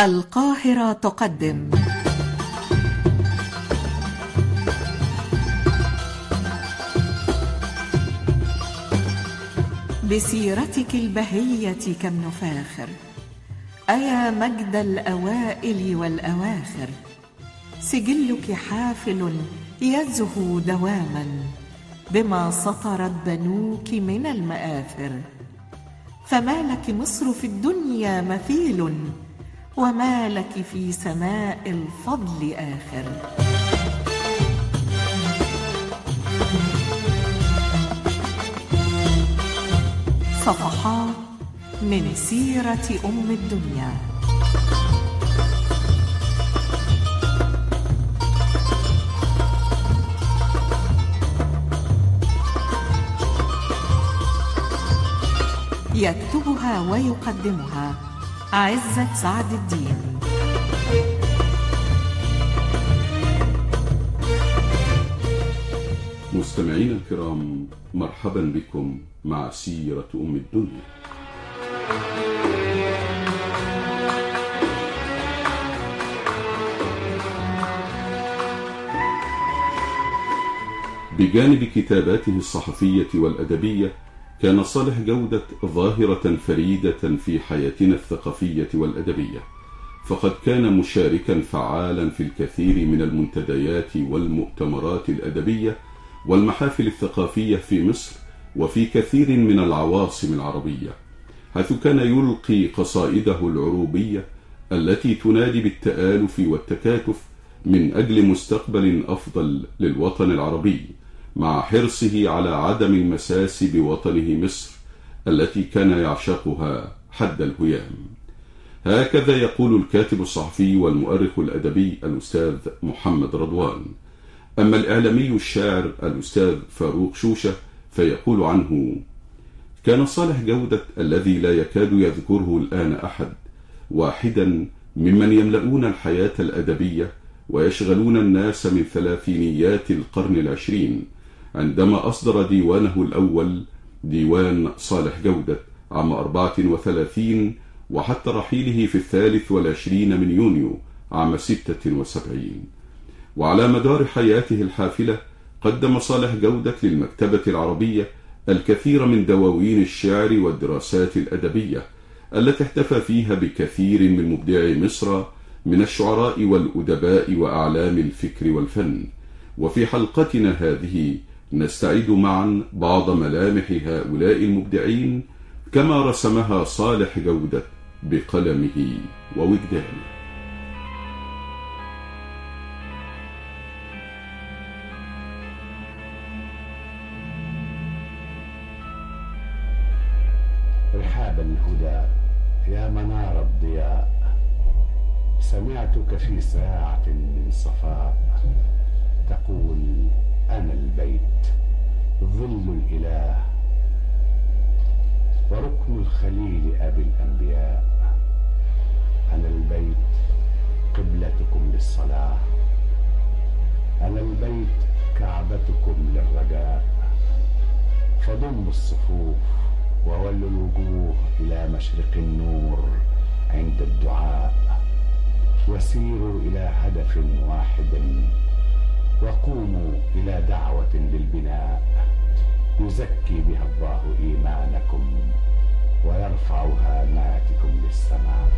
القاهرة تقدم بسيرتك البهية كم نفاخر، أيا مجد الأوائل والأواخر، سجلك حافل يزهو دواما بما سطرت بنوك من المآثر، فما لك مصر في الدنيا مثيل، وما لك في سماء الفضل آخر. صفحات من سيرة أم الدنيا. يكتبها ويقدمها عزت سعد الدين. مستمعين الكرام، مرحبا بكم مع سيرة أم الدنيا. بجانب كتاباته الصحفية والأدبية، كان صالح جودة ظاهرة فريدة في حياتنا الثقافية والأدبية، فقد كان مشاركا فعالا في الكثير من المنتديات والمؤتمرات الأدبية والمحافل الثقافية في مصر وفي كثير من العواصم العربية، حيث كان يلقي قصائده العروبية التي تنادي بالتآلف والتكاتف من أجل مستقبل أفضل للوطن العربي، مع حرصه على عدم المساس بوطنه مصر التي كان يعشقها حد الهيام. هكذا يقول الكاتب الصحفي والمؤرخ الأدبي الأستاذ محمد رضوان. أما الإعلامي الشاعر الأستاذ فاروق شوشة فيقول عنه: كان صالح جودة الذي لا يكاد يذكره الآن أحد واحدا ممن يملؤون الحياة الأدبية ويشغلون الناس من ثلاثينيات القرن العشرين، عندما أصدر ديوانه الأول ديوان صالح جودة عام 34 وحتى رحيله في 23 من يونيو عام 76. وعلى مدار حياته الحافلة قدم صالح جودة للمكتبة العربية الكثير من دواوين الشعر والدراسات الأدبية التي احتفى فيها بكثير من مبدعي مصر من الشعراء والأدباء وأعلام الفكر والفن. وفي حلقتنا هذه نستعيد معا بعض ملامح هؤلاء المبدعين كما رسمها صالح جودة بقلمه ووجدانه. رحاب الهدى يا منار الضياء، سمعتك في ساعة من صفاء تقول: أنا البيت ظل الإله وركن الخليل أبي الأنبياء، أنا البيت قبلتكم للصلاة، أنا البيت كعبتكم للرجاء، فضموا الصفوف وولوا الوجوه إلى مشرق النور عند الدعاء، وسيروا إلى هدف واحد، وقوموا إلى دعوة للبناء يزكي بها الله إيمانكم ويرفع هاماتكم للسماء.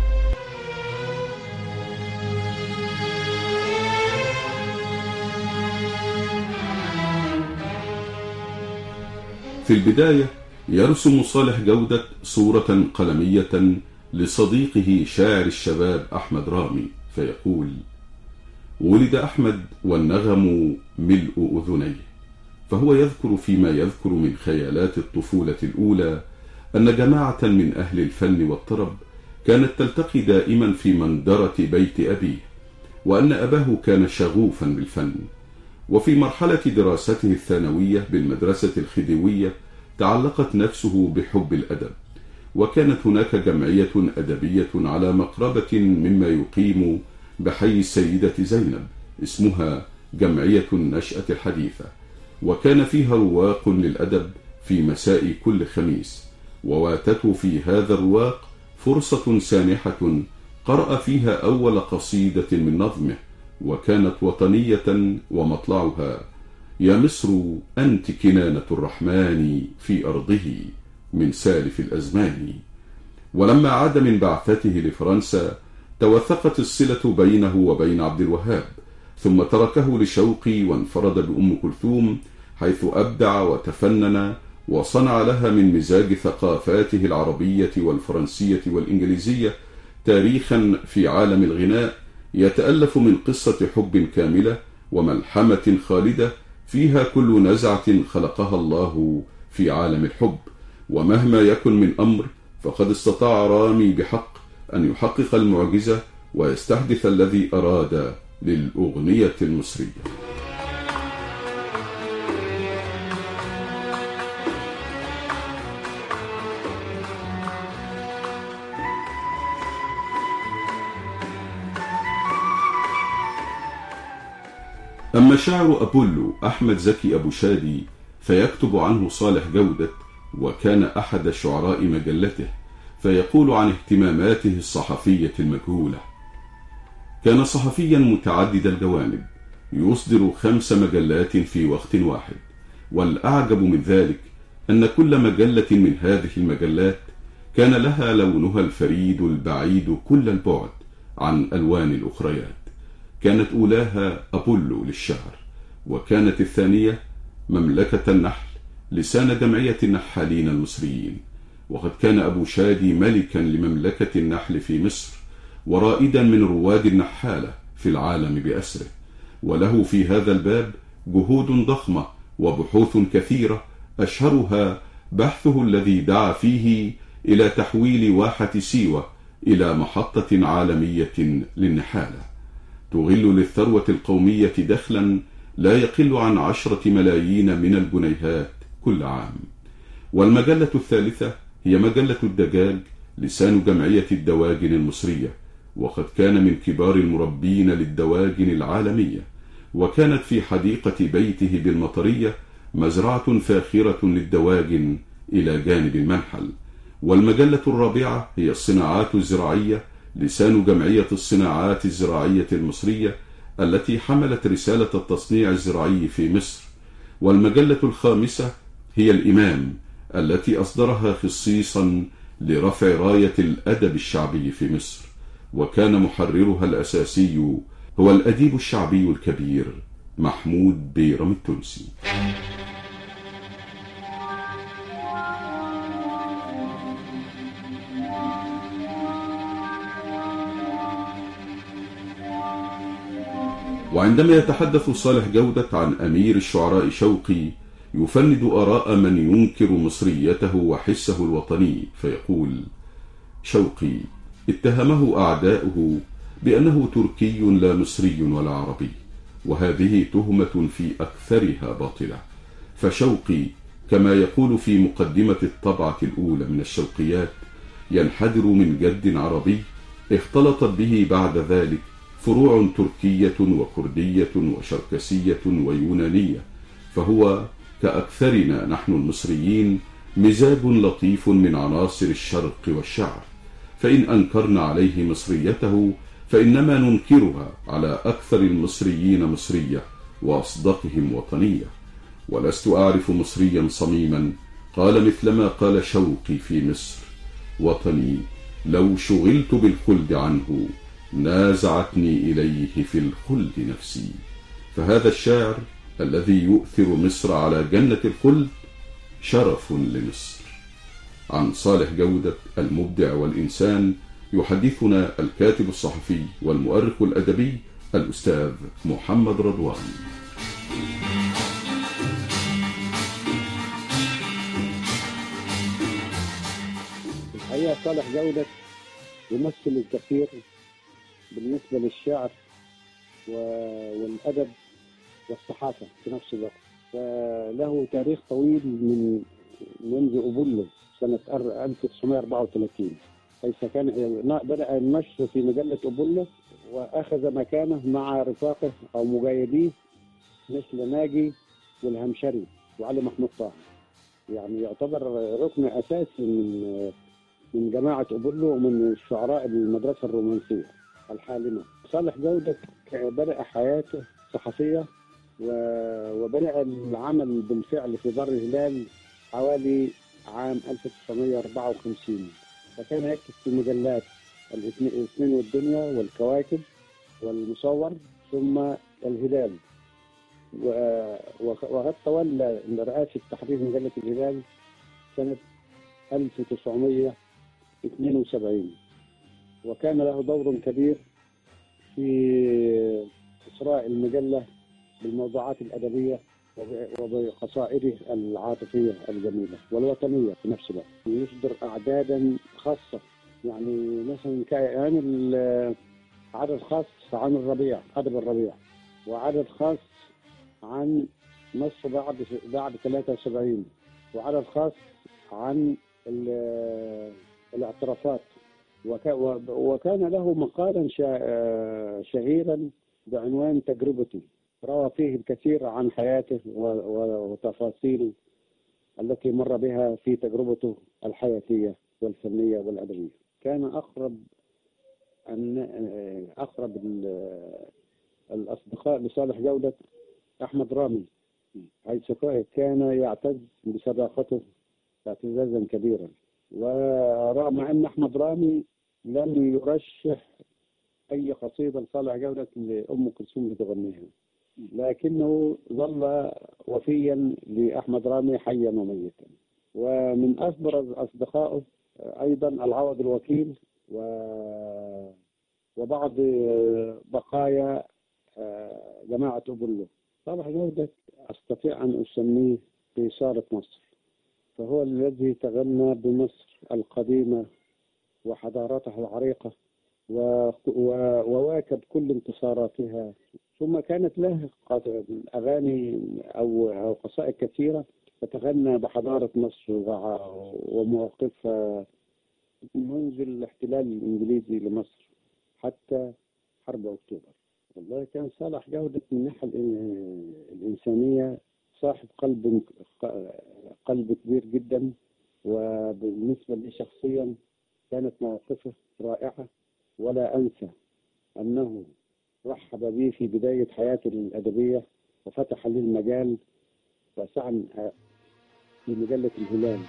في البداية يرسم صالح جودة صورة قلمية لصديقه شاعر الشباب أحمد رامي فيقول: ولد أحمد والنغم ملء أذنيه، فهو يذكر فيما يذكر من خيالات الطفولة الأولى أن جماعة من أهل الفن والطرب كانت تلتقي دائما في منظرة بيت أبيه، وأن أباه كان شغوفا بالفن. وفي مرحلة دراسته الثانوية بالمدرسة الخديوية تعلقت نفسه بحب الأدب، وكانت هناك جمعية أدبية على مقربة مما يقيم بحي السيدة زينب اسمها جمعية النشأة الحديثة، وكان فيها رواق للأدب في مساء كل خميس، وواتته في هذا الرواق فرصة سانحة قرأ فيها أول قصيدة من نظمه، وكانت وطنية ومطلعها: يا مصر أنت كنانة الرحمن في أرضه من سالف الأزمان. ولما عاد من بعثته لفرنسا توثقت الصلة بينه وبين عبد الوهاب، ثم تركه لشوقي وانفرد بأم كلثوم، حيث أبدع وتفنن وصنع لها من مزاج ثقافاته العربية والفرنسية والإنجليزية تاريخا في عالم الغناء يتألف من قصة حب كاملة وملحمة خالدة فيها كل نزعة خلقها الله في عالم الحب. ومهما يكن من أمر فقد استطاع رامي بحق أن يحقق المعجزة ويستحدث الذي أراد للأغنية المصرية. أما شاعر أبولو أحمد زكي أبو شادي فيكتب عنه صالح جودة، وكان أحد شعراء مجلته، فيقول عن اهتماماته الصحفية المجهولة: كان صحفيا متعدد الجوانب، يصدر 5 مجلات في وقت واحد، والأعجب من ذلك أن كل مجلة من هذه المجلات كان لها لونها الفريد البعيد كل البعد عن ألوان الأخريات. كانت أولاها أبولو للشعر، وكانت الثانية مملكة النحل لسان جمعية النحالين المصريين. وقد كان أبو شادي ملكا لمملكة النحل في مصر، ورائدا من رواد النحالة في العالم بأسره، وله في هذا الباب جهود ضخمة وبحوث كثيرة، أشهرها بحثه الذي دعا فيه إلى تحويل واحة سيوة إلى محطة عالمية للنحالة تغل للثروة القومية دخلا لا يقل عن 10 ملايين من الجنيهات كل عام. والمجلة الثالثة هي مجلة الدجاج لسان جمعية الدواجن المصرية، وقد كان من كبار المربين للدواجن العالمية، وكانت في حديقة بيته بالمطرية مزرعة فاخرة للدواجن إلى جانب المنحل. والمجلة الرابعة هي الصناعات الزراعية لسان جمعية الصناعات الزراعية المصرية التي حملت رسالة التصنيع الزراعي في مصر. والمجلة الخامسة هي الإمام التي أصدرها خصيصا لرفع راية الأدب الشعبي في مصر، وكان محررها الأساسي هو الأديب الشعبي الكبير محمود بيرم التونسي. وعندما يتحدث صالح جودة عن أمير الشعراء شوقي يفند آراء من ينكر مصريته وحسه الوطني، فيقول: شوقي اتهمه أعداؤه بأنه تركي لا مصري ولا عربي، وهذه تهمة في أكثرها باطلة. فشوقي كما يقول في مقدمة الطبعة الأولى من الشوقيات ينحدر من جد عربي اختلطت به بعد ذلك فروع تركية وكردية وشركسية ويونانية، فهو كأكثرنا نحن المصريين مزاج لطيف من عناصر الشرق والشعر، فإن أنكرنا عليه مصريته فإنما ننكرها على أكثر المصريين مصرية وأصدقهم وطنية. ولست أعرف مصريا صميما قال مثلما قال شوقي في مصر: وطني لو شغلت بالخلد عنه نازعتني إليه في الخلد نفسي. فهذا الشاعر الذي يؤثر مصر على جنة الخلد شرف لمصر. عن صالح جودة المبدع والإنسان يحدثنا الكاتب الصحفي والمؤرخ الأدبي الأستاذ محمد رضوان. الحقيقة صالح جودة يمثل الكثير بالنسبة للشعر والأدب والصحافة في نفس الوقت، وله تاريخ طويل منذ أبولو سنة 1934، حيث كان بدأ النشر في مجلة أبولو وأخذ مكانه مع رفاقه أو مجايديه مثل ناجي والهمشري وعلي محمود طه. يعني يعتبر ركن أساسي من جماعة أبولو ومن شعراء المدرسة الرومانسية الحالمة. صالح جودة بدأ حياته صحفية وبدأ العمل بالفعل في دار الهلال حوالي عام 1954، فكان يكتب في مجلات الاثنين والدنيا والكواكب والمصور ثم الهلال، وقد تولى رئاسة تحرير مجلة الهلال سنة 1972، وكان له دور كبير في إسراء المجلة بالموضوعات الأدبية وبقصائده العاطفية الجميلة والوطنية في نفس الوقت. يصدر أعدادا خاصة، يعني مثلا كان عدد خاص عن الربيع، أدب الربيع، وعدد خاص عن مصر بعد 73، وعدد خاص عن الاعترافات، وكان له مقالا شهيرا بعنوان تجربتي، روى فيه الكثير عن حياته وتفاصيل التي مر بها في تجربته الحياتية والفنية والأدبية. كان أقرب الأصدقاء لصالح جودة أحمد رامي، حيث كان يعتز بصداقته اعتزازا كبيرا، ورغم أن أحمد رامي لم يرشح أي قصيدة لصالح جودة لأم كلثوم لتغنيها، لكنه ظل وفيا لأحمد رامي حيا وميتا. ومن أكبر أصدقائه أيضا العوض الوكيل وبعض بقايا جماعة أبولو. صالح جودة أستطيع أن أسميه قيصارة مصر، فهو الذي تغنى بمصر القديمة وحضارتها العريقة وواكب كل انتصاراتها. ثم كانت له أغاني أو قصائد كثيرة تتغنى بحضارة مصر ومواقفها منذ الاحتلال الإنجليزي لمصر حتى حرب أكتوبر. والله كان صالح جودة من الناحية الإنسانية صاحب قلب كبير جدا، وبالنسبة لي شخصيا كانت مواقفه رائعة، ولا أنسى أنه رحب بي في بداية حياتي الأدبية وفتح لي المجال وسعى في مجلة الهلال.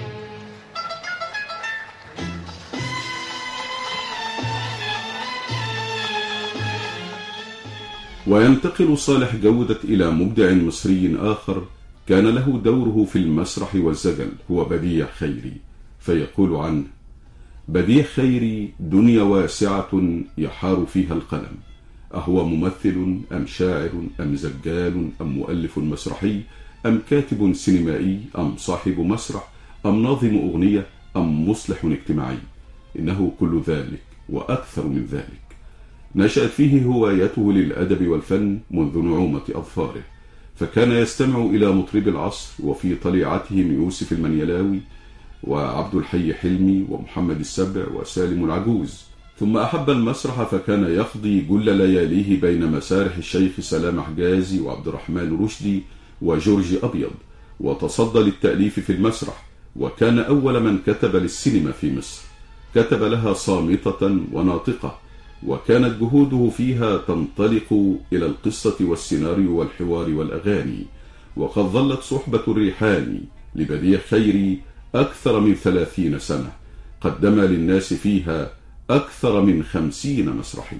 وينتقل صالح جودة إلى مبدع مصري آخر كان له دوره في المسرح والزجل، هو بديع خيري، فيقول عنه: بديع خيري دنيا واسعة يحار فيها القلم، أهو ممثل أم شاعر أم زجال أم مؤلف مسرحي أم كاتب سينمائي أم صاحب مسرح أم ناظم أغنية أم مصلح اجتماعي، إنه كل ذلك وأكثر من ذلك. نشأت فيه هوايته للأدب والفن منذ نعومة أظفاره، فكان يستمع إلى مطرب العصر وفي طليعتهم يوسف المنيلاوي وعبد الحي حلمي ومحمد السبع وسالم العجوز. ثم أحب المسرح، فكان يقضي جل لياليه بين مسارح الشيخ سلام حجازي وعبد الرحمن رشدي وجورج أبيض، وتصدى للتأليف في المسرح، وكان أول من كتب للسينما في مصر. كتب لها صامتة وناطقة، وكانت جهوده فيها تنطلق إلى القصة والسيناريو والحوار والأغاني. وقد ظلت صحبة الريحاني لبديع خيري أكثر من 30 سنة، قدم للناس فيها أكثر من 50 مسرحية.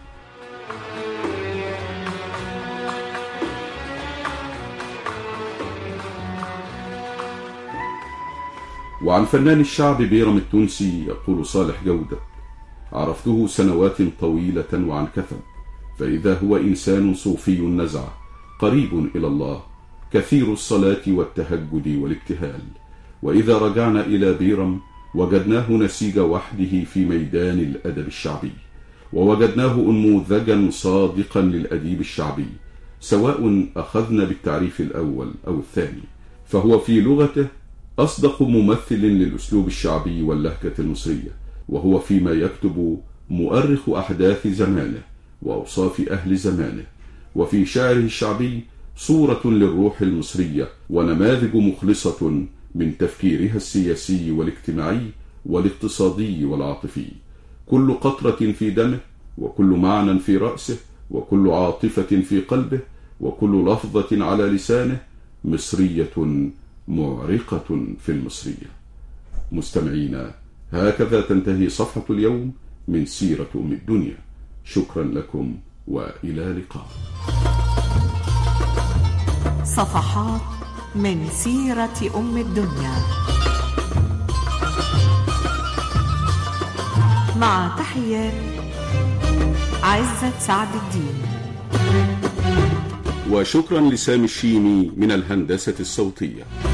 وعن فنان الشعب بيرم التونسي يقول صالح جودة: عرفته سنوات طويلة وعن كثب، فإذا هو إنسان صوفي النزعة قريب إلى الله، كثير الصلاة والتهجد والابتهال. وإذا رجعنا إلى بيرم وجدناه نسيج وحده في ميدان الأدب الشعبي، ووجدناه أنموذجا صادقا للأديب الشعبي، سواء أخذنا بالتعريف الأول أو الثاني، فهو في لغته أصدق ممثل للأسلوب الشعبي واللهجة المصرية، وهو فيما يكتب مؤرخ أحداث زمانه وأوصاف أهل زمانه، وفي شعره الشعبي صورة للروح المصرية ونماذج مخلصة من تفكيرها السياسي والاجتماعي والاقتصادي والعاطفي. كل قطرة في دمه، وكل معنى في رأسه، وكل عاطفة في قلبه، وكل لفظة على لسانه مصرية معرقة في المصرية. مستمعينا، هكذا تنتهي صفحة اليوم من سيرة أم الدنيا. شكرا لكم وإلى اللقاء. صفحات من سيرة أم الدنيا، مع تحيات عزت سعد الدين. وشكرا لسامي الشيمي من الهندسة الصوتية.